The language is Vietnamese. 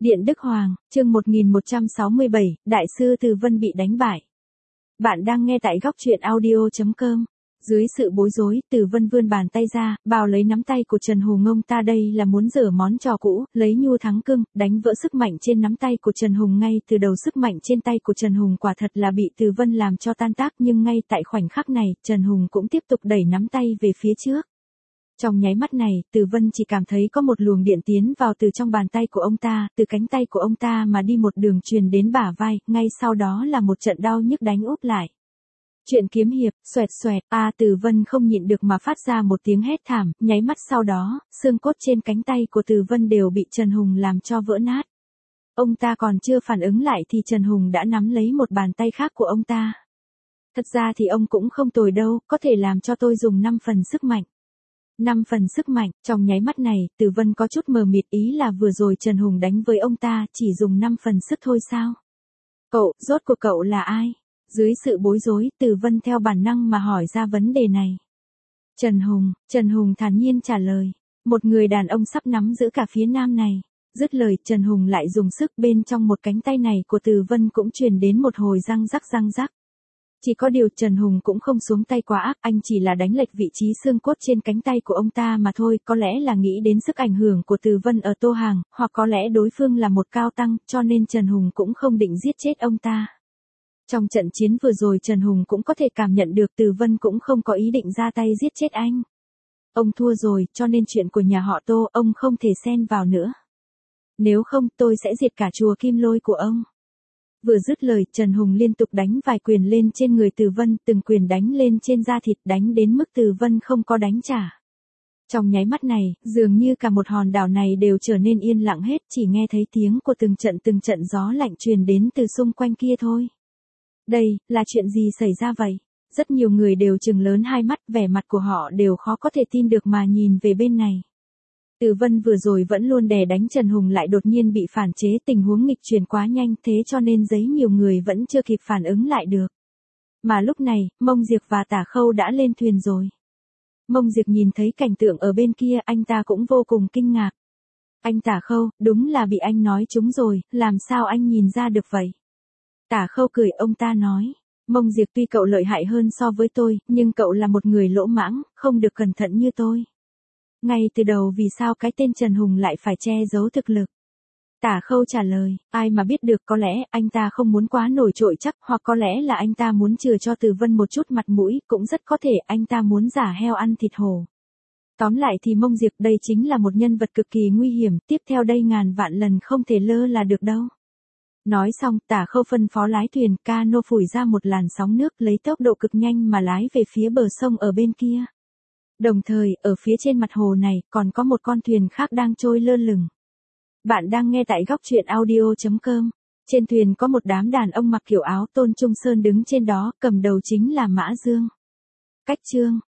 Điện Đức Hoàng, chương 1167, Đại sư Từ Vân bị đánh bại. Bạn đang nghe tại góc truyện audio.com. Dưới sự bối rối, Từ Vân vươn bàn tay ra, bào lấy nắm tay của Trần Hùng. Ông ta đây là muốn giở món trò cũ, lấy nhu thắng cưng, đánh vỡ sức mạnh trên nắm tay của Trần Hùng. Ngay từ đầu sức mạnh trên tay của Trần Hùng quả thật là bị Từ Vân làm cho tan tác, nhưng ngay tại khoảnh khắc này, Trần Hùng cũng tiếp tục đẩy nắm tay về phía trước. Trong nháy mắt này, Từ Vân chỉ cảm thấy có một luồng điện tiến vào từ trong bàn tay của ông ta, từ cánh tay của ông ta mà đi một đường truyền đến bả vai, ngay sau đó là một trận đau nhức đánh úp lại. Chuyện kiếm hiệp, xoẹt xoẹt, Từ Vân không nhịn được mà phát ra một tiếng hét thảm, nháy mắt sau đó, xương cốt trên cánh tay của Từ Vân đều bị Trần Hùng làm cho vỡ nát. Ông ta còn chưa phản ứng lại thì Trần Hùng đã nắm lấy một bàn tay khác của ông ta. Thật ra thì ông cũng không tồi đâu, có thể làm cho tôi dùng 5 phần sức mạnh. 5 phần sức mạnh, trong nháy mắt này, Từ Vân có chút mờ mịt, ý là vừa rồi Trần Hùng đánh với ông ta, chỉ dùng 5 phần sức thôi sao? Cậu, rốt cuộc cậu là ai? Dưới sự bối rối, Từ Vân theo bản năng mà hỏi ra vấn đề này. Trần Hùng thản nhiên trả lời. Một người đàn ông sắp nắm giữ cả phía nam này. Dứt lời, Trần Hùng lại dùng sức, bên trong một cánh tay này của Từ Vân cũng truyền đến một hồi răng rắc. Chỉ có điều Trần Hùng cũng không xuống tay quá ác, anh chỉ là đánh lệch vị trí xương cốt trên cánh tay của ông ta mà thôi, có lẽ là nghĩ đến sức ảnh hưởng của Từ Vân ở Tô Hàng, hoặc có lẽ đối phương là một cao tăng, cho nên Trần Hùng cũng không định giết chết ông ta. Trong trận chiến vừa rồi Trần Hùng cũng có thể cảm nhận được Từ Vân cũng không có ý định ra tay giết chết anh. Ông thua rồi, cho nên chuyện của nhà họ Tô ông không thể xen vào nữa. Nếu không tôi sẽ diệt cả chùa Kim Lôi của ông. Vừa dứt lời, Trần Hùng liên tục đánh vài quyền lên trên người Từ Vân, từng quyền đánh lên trên da thịt, đánh đến mức Từ Vân không có đánh trả. Trong nháy mắt này, dường như cả một hòn đảo này đều trở nên yên lặng hết, chỉ nghe thấy tiếng của từng trận gió lạnh truyền đến từ xung quanh kia thôi. Đây, là chuyện gì xảy ra vậy? Rất nhiều người đều trừng lớn hai mắt, vẻ mặt của họ đều khó có thể tin được mà nhìn về bên này. Từ Vân vừa rồi vẫn luôn đè đánh Trần Hùng lại đột nhiên bị phản chế, tình huống nghịch chuyển quá nhanh, thế cho nên giấy nhiều người vẫn chưa kịp phản ứng lại được. Mà lúc này, Mông Diệp và Tả Khâu đã lên thuyền rồi. Mông Diệp nhìn thấy cảnh tượng ở bên kia, anh ta cũng vô cùng kinh ngạc. Anh Tả Khâu, đúng là bị anh nói trúng rồi, làm sao anh nhìn ra được vậy? Tả Khâu cười, ông ta nói. Mông Diệp, tuy cậu lợi hại hơn so với tôi, nhưng cậu là một người lỗ mãng, không được cẩn thận như tôi. Ngay từ đầu vì sao cái tên Trần Hùng lại phải che giấu thực lực? Tả Khâu trả lời, ai mà biết được, có lẽ anh ta không muốn quá nổi trội chắc, hoặc có lẽ là anh ta muốn chừa cho Từ Vân một chút mặt mũi, cũng rất có thể anh ta muốn giả heo ăn thịt hổ. Tóm lại thì Mông Diệp đây chính là một nhân vật cực kỳ nguy hiểm, tiếp theo đây ngàn vạn lần không thể lơ là được đâu. Nói xong, Tả Khâu phân phó lái thuyền, cano phủi ra một làn sóng nước, lấy tốc độ cực nhanh mà lái về phía bờ sông ở bên kia. Đồng thời, ở phía trên mặt hồ này, còn có một con thuyền khác đang trôi lơ lửng. Bạn đang nghe tại góc truyện audio.com. Trên thuyền có một đám đàn ông mặc kiểu áo Tôn Trung Sơn đứng trên đó, cầm đầu chính là Mã Dương. Cách chương.